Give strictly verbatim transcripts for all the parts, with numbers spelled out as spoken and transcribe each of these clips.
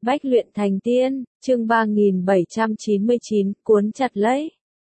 Bách luyện thành tiên, chương ba nghìn bảy trăm chín mươi chín, cuốn chặt lấy.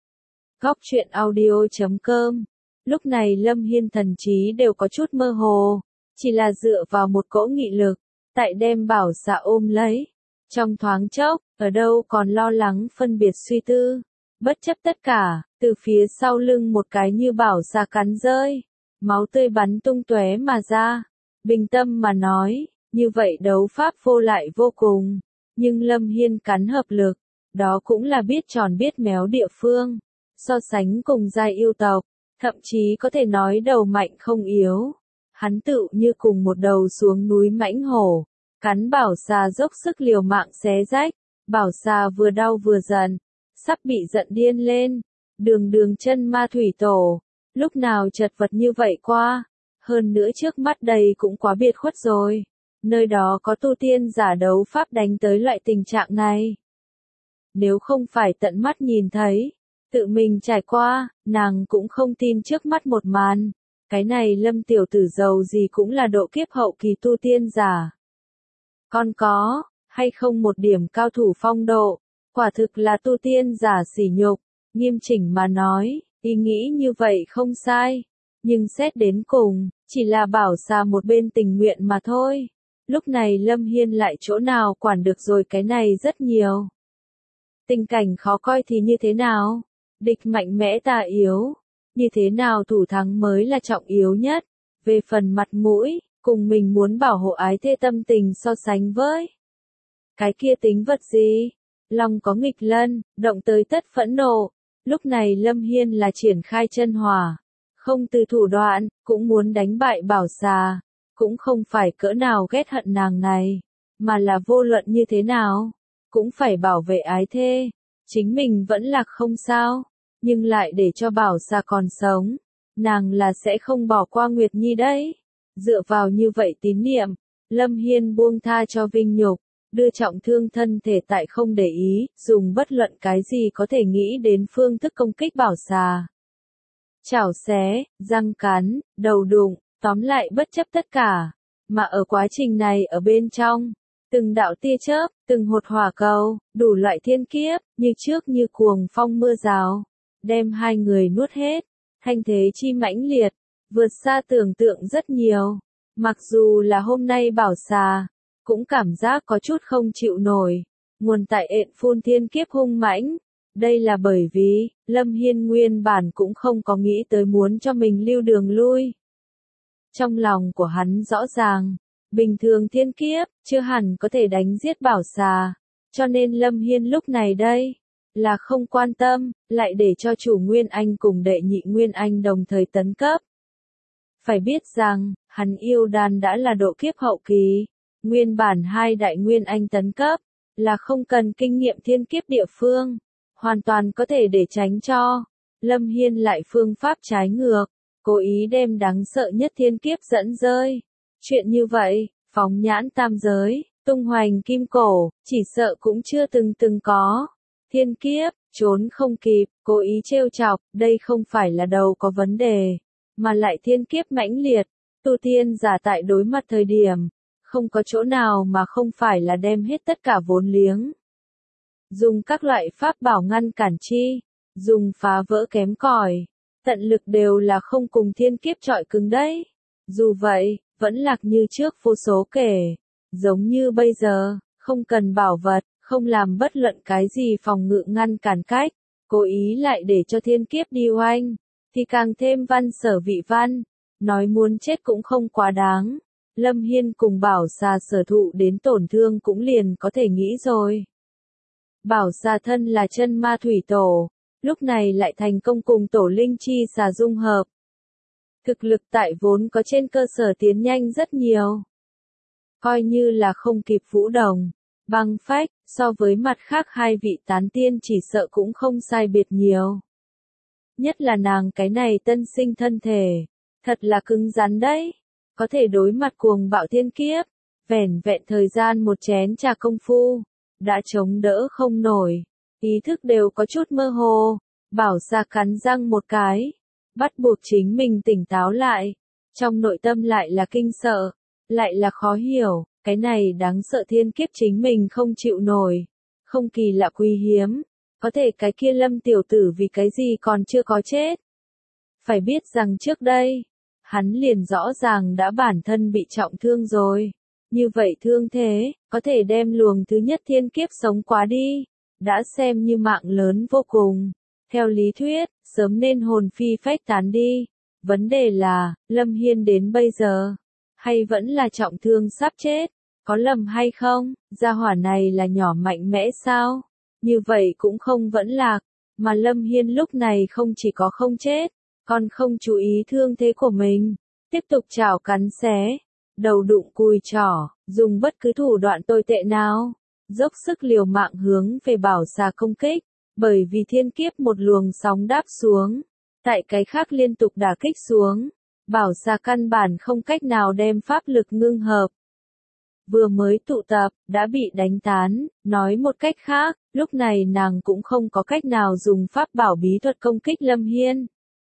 Góc truyện audio chấm com. Lúc này Lâm Hiên thần trí đều có chút mơ hồ, chỉ là dựa vào một cỗ nghị lực, tại đem bảo xà ôm lấy. Trong thoáng chốc, ở đâu còn lo lắng phân biệt suy tư, bất chấp tất cả, từ phía sau lưng một cái như bảo xà cắn rơi, máu tươi bắn tung tóe mà ra. Bình tâm mà nói, như vậy đấu pháp vô lại vô cùng, nhưng Lâm Hiên cắn hợp lực, đó cũng là biết tròn biết méo địa phương, so sánh cùng giai yêu tộc, thậm chí có thể nói đầu mạnh không yếu. Hắn tựu như cùng một đầu xuống núi mãnh hổ, cắn bảo xà dốc sức liều mạng xé rách, bảo xà vừa đau vừa giận, sắp bị giận điên lên. Đường đường chân ma thủy tổ, lúc nào chật vật như vậy qua, hơn nữa trước mắt đây cũng quá biệt khuất rồi. Nơi đó có tu tiên giả đấu pháp đánh tới loại tình trạng này. Nếu không phải tận mắt nhìn thấy, tự mình trải qua, nàng cũng không tin trước mắt một màn. Cái này Lâm tiểu tử giàu gì cũng là độ kiếp hậu kỳ tu tiên giả. Còn có, hay không một điểm cao thủ phong độ, quả thực là tu tiên giả sỉ nhục. Nghiêm chỉnh mà nói, ý nghĩ như vậy không sai. Nhưng xét đến cùng, chỉ là bảo xà một bên tình nguyện mà thôi. Lúc này Lâm Hiên lại chỗ nào quản được rồi, cái này rất nhiều. Tình cảnh khó coi thì như thế nào? Địch mạnh mẽ ta yếu. Như thế nào thủ thắng mới là trọng yếu nhất. Về phần mặt mũi, cùng mình muốn bảo hộ ái thê tâm tình so sánh với. Cái kia tính vật gì? Lòng có nghịch lân, động tới tất phẫn nộ. Lúc này Lâm Hiên là triển khai chân hỏa. Không từ thủ đoạn, cũng muốn đánh bại bảo xà. Cũng không phải cỡ nào ghét hận nàng này, mà là vô luận như thế nào, cũng phải bảo vệ ái thê. Chính mình vẫn lạc không sao, nhưng lại để cho bảo xà còn sống, nàng là sẽ không bỏ qua Nguyệt Nhi đấy. Dựa vào như vậy tín niệm, Lâm Hiên buông tha cho vinh nhục, đưa trọng thương thân thể tại không để ý, dùng bất luận cái gì có thể nghĩ đến phương thức công kích bảo xà. Chảo xé, răng cắn, đầu đụng. Tóm lại bất chấp tất cả, mà ở quá trình này ở bên trong, từng đạo tia chớp, từng hột hỏa cầu, đủ loại thiên kiếp, như trước như cuồng phong mưa rào, đem hai người nuốt hết. Thanh thế chi mãnh liệt, vượt xa tưởng tượng rất nhiều. Mặc dù là hôm nay bảo xà, cũng cảm giác có chút không chịu nổi. Nguồn tại ện phun thiên kiếp hung mãnh. Đây là bởi vì, Lâm Hiên nguyên bản cũng không có nghĩ tới muốn cho mình lưu đường lui. Trong lòng của hắn rõ ràng, bình thường thiên kiếp, chưa hẳn có thể đánh giết bảo xà, cho nên Lâm Hiên lúc này đây, là không quan tâm, lại để cho chủ Nguyên Anh cùng đệ nhị Nguyên Anh đồng thời tấn cấp. Phải biết rằng, hắn yêu đan đã là độ kiếp hậu kỳ, nguyên bản hai đại Nguyên Anh tấn cấp, là không cần kinh nghiệm thiên kiếp địa phương, hoàn toàn có thể để tránh cho. Lâm Hiên lại phương pháp trái ngược. Cố ý đem đáng sợ nhất thiên kiếp dẫn rơi. Chuyện như vậy, phóng nhãn tam giới, tung hoành kim cổ, chỉ sợ cũng chưa từng từng có. Thiên kiếp, trốn không kịp, cố ý trêu chọc, đây không phải là đầu có vấn đề, mà lại thiên kiếp mãnh liệt. Tu tiên giả tại đối mặt thời điểm, không có chỗ nào mà không phải là đem hết tất cả vốn liếng. Dùng các loại pháp bảo ngăn cản chi, dùng phá vỡ kém cỏi. Tận lực đều là không cùng thiên kiếp trọi cứng đấy. Dù vậy, vẫn lạc như trước vô số kể. Giống như bây giờ, không cần bảo vật, không làm bất luận cái gì phòng ngự ngăn cản cách, cố ý lại để cho thiên kiếp đi oanh, thì càng thêm văn sở vị văn. Nói muốn chết cũng không quá đáng. Lâm Hiên cùng bảo xà sở thụ đến tổn thương cũng liền có thể nghĩ rồi. Bảo xà thân là chân ma thủy tổ. Lúc này lại thành công cùng tổ linh chi xà dung hợp. Thực lực tại vốn có trên cơ sở tiến nhanh rất nhiều. Coi như là không kịp Vũ Đồng, Băng Phách, so với mặt khác hai vị tán tiên chỉ sợ cũng không sai biệt nhiều. Nhất là nàng cái này tân sinh thân thể, thật là cứng rắn đấy. Có thể đối mặt cuồng bạo thiên kiếp, vẻn vẹn thời gian một chén trà công phu, đã chống đỡ không nổi. Ý thức đều có chút mơ hồ, bảo xà cắn răng một cái, bắt buộc chính mình tỉnh táo lại, trong nội tâm lại là kinh sợ, lại là khó hiểu, Cái này đáng sợ thiên kiếp chính mình không chịu nổi. Không kỳ lạ quý hiếm. Có thể cái kia Lâm tiểu tử vì cái gì còn chưa có chết. Phải biết rằng trước đây, hắn liền rõ ràng đã bản thân bị trọng thương rồi. Như vậy thương thế, có thể đem luồng thứ nhất thiên kiếp sống quá đi. Đã xem như mạng lớn vô cùng. Theo lý thuyết, sớm nên hồn phi phách tán đi. Vấn đề là, Lâm Hiên đến bây giờ, hay vẫn là trọng thương sắp chết, có lầm hay không, gia hỏa này là nhỏ mạnh mẽ sao? Như vậy cũng không vẫn lạc, mà Lâm Hiên lúc này không chỉ có không chết, còn không chú ý thương thế của mình, tiếp tục chảo cắn xé, đầu đụng cùi trỏ, dùng bất cứ thủ đoạn tồi tệ nào, dốc sức liều mạng hướng về bảo xà công kích, bởi vì thiên kiếp một luồng sóng đáp xuống, tại cái khác liên tục đả kích xuống, bảo xà căn bản không cách nào đem pháp lực ngưng hợp. Vừa mới tụ tập, đã bị đánh tán, nói một cách khác, lúc này nàng cũng không có cách nào dùng pháp bảo bí thuật công kích Lâm Hiên.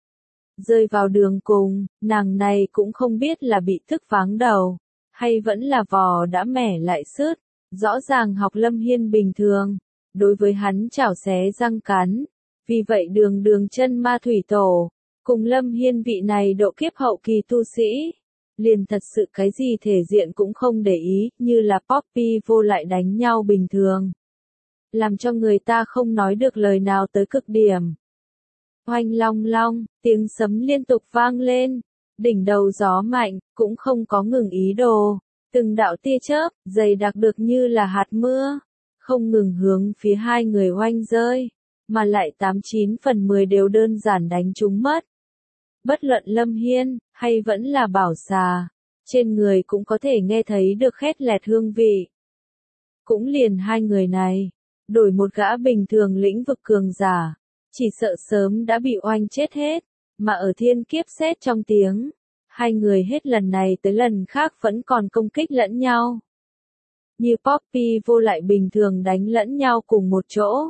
Rơi vào đường cùng, nàng này cũng không biết là bị thức váng đầu, hay vẫn là vò đã mẻ lại sứt, rõ ràng học Lâm Hiên bình thường, đối với hắn chảo xé răng cắn, vì vậy đường đường chân ma thủy tổ, cùng Lâm Hiên vị này độ kiếp hậu kỳ tu sĩ, liền thật sự cái gì thể diện cũng không để ý, như là Poppy vô lại đánh nhau bình thường. Làm cho người ta không nói được lời nào tới cực điểm. Oanh long long, tiếng sấm liên tục vang lên, đỉnh đầu gió mạnh, cũng không có ngừng ý đồ, từng đạo tia chớp, dày đặc được như là hạt mưa, không ngừng hướng phía hai người oanh rơi, mà lại tám chín phần mười đều đơn giản đánh trúng mất. Bất luận Lâm Hiên, hay vẫn là bảo xà, trên người cũng có thể nghe thấy được khét lẹt hương vị. Cũng liền hai người này, đổi một gã bình thường lĩnh vực cường giả, chỉ sợ sớm đã bị oanh chết hết, mà ở thiên kiếp xét trong tiếng, hai người hết lần này tới lần khác vẫn còn công kích lẫn nhau. Như Poppy vô lại bình thường đánh lẫn nhau cùng một chỗ.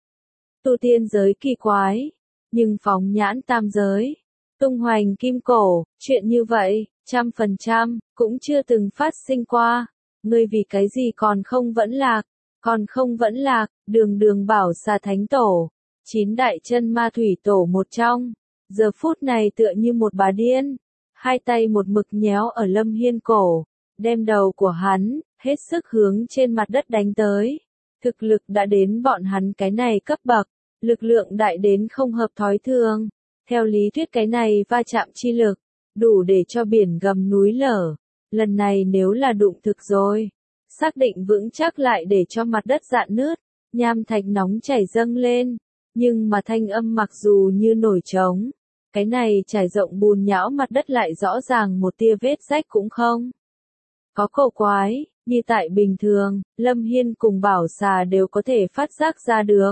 Tu tiên giới kỳ quái, nhưng phóng nhãn tam giới, tung hoành kim cổ, chuyện như vậy, trăm phần trăm, cũng chưa từng phát sinh qua. Ngươi vì cái gì còn không vẫn lạc, còn không vẫn lạc, đường đường bảo xà thánh tổ, chín đại chân ma thủy tổ một trong, giờ phút này tựa như một bà điên, hai tay một mực nhéo ở Lâm Hiên cổ, đem đầu của hắn, hết sức hướng trên mặt đất đánh tới. Thực lực đã đến bọn hắn cái này cấp bậc, lực lượng đại đến không hợp thói thường. Theo lý thuyết cái này va chạm chi lực, đủ để cho biển gầm núi lở. Lần này nếu là đụng thực rồi, xác định vững chắc lại để cho mặt đất rạn nứt, nham thạch nóng chảy dâng lên. Nhưng mà thanh âm mặc dù như nổi trống, cái này trải rộng bùn nhão mặt đất lại rõ ràng một tia vết rách cũng không. Có cổ quái, như tại bình thường, Lâm Hiên cùng bảo xà đều có thể phát giác ra được.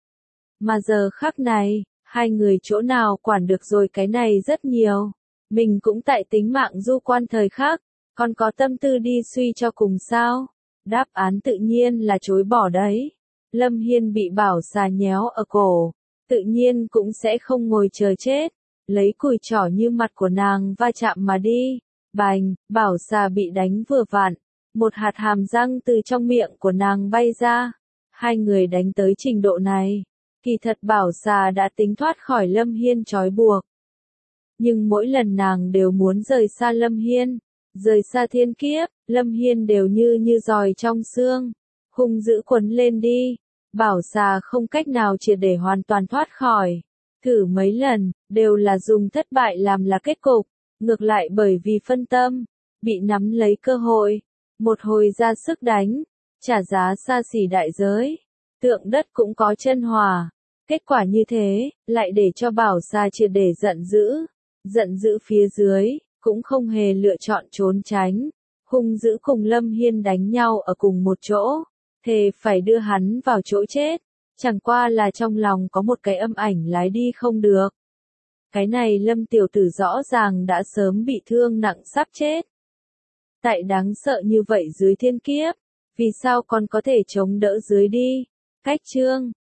Mà giờ khắc này, hai người chỗ nào quản được rồi cái này rất nhiều. Mình cũng tại tính mạng du quan thời khắc, còn có tâm tư đi suy cho cùng sao? Đáp án tự nhiên là chối bỏ đấy. Lâm Hiên bị bảo xà nhéo ở cổ, tự nhiên cũng sẽ không ngồi chờ chết, lấy cùi trỏ như mặt của nàng va chạm mà đi. Bành, bảo xà bị đánh vừa vặn, một hạt hàm răng từ trong miệng của nàng bay ra. Hai người đánh tới trình độ này, kỳ thật bảo xà đã tính thoát khỏi Lâm Hiên trói buộc. Nhưng mỗi lần nàng đều muốn rời xa Lâm Hiên, rời xa thiên kiếp, Lâm Hiên đều như như giòi trong xương, hung dữ quấn lên đi. Bảo xà không cách nào triệt để hoàn toàn thoát khỏi. Thử mấy lần, đều là dùng thất bại làm là kết cục. Ngược lại bởi vì phân tâm, bị nắm lấy cơ hội, một hồi ra sức đánh, trả giá xa xỉ đại giới. Tượng đất cũng có chân hòa. Kết quả như thế, lại để cho bảo xà triệt để giận dữ. Giận dữ phía dưới, cũng không hề lựa chọn trốn tránh. Hung dữ cùng Lâm Hiên đánh nhau ở cùng một chỗ. Thề phải đưa hắn vào chỗ chết, chẳng qua là trong lòng có một cái âm ảnh lái đi không được. Cái này Lâm tiểu tử rõ ràng đã sớm bị thương nặng sắp chết. Tại đáng sợ như vậy dưới thiên kiếp, vì sao còn có thể chống đỡ dưới đi? Cách chương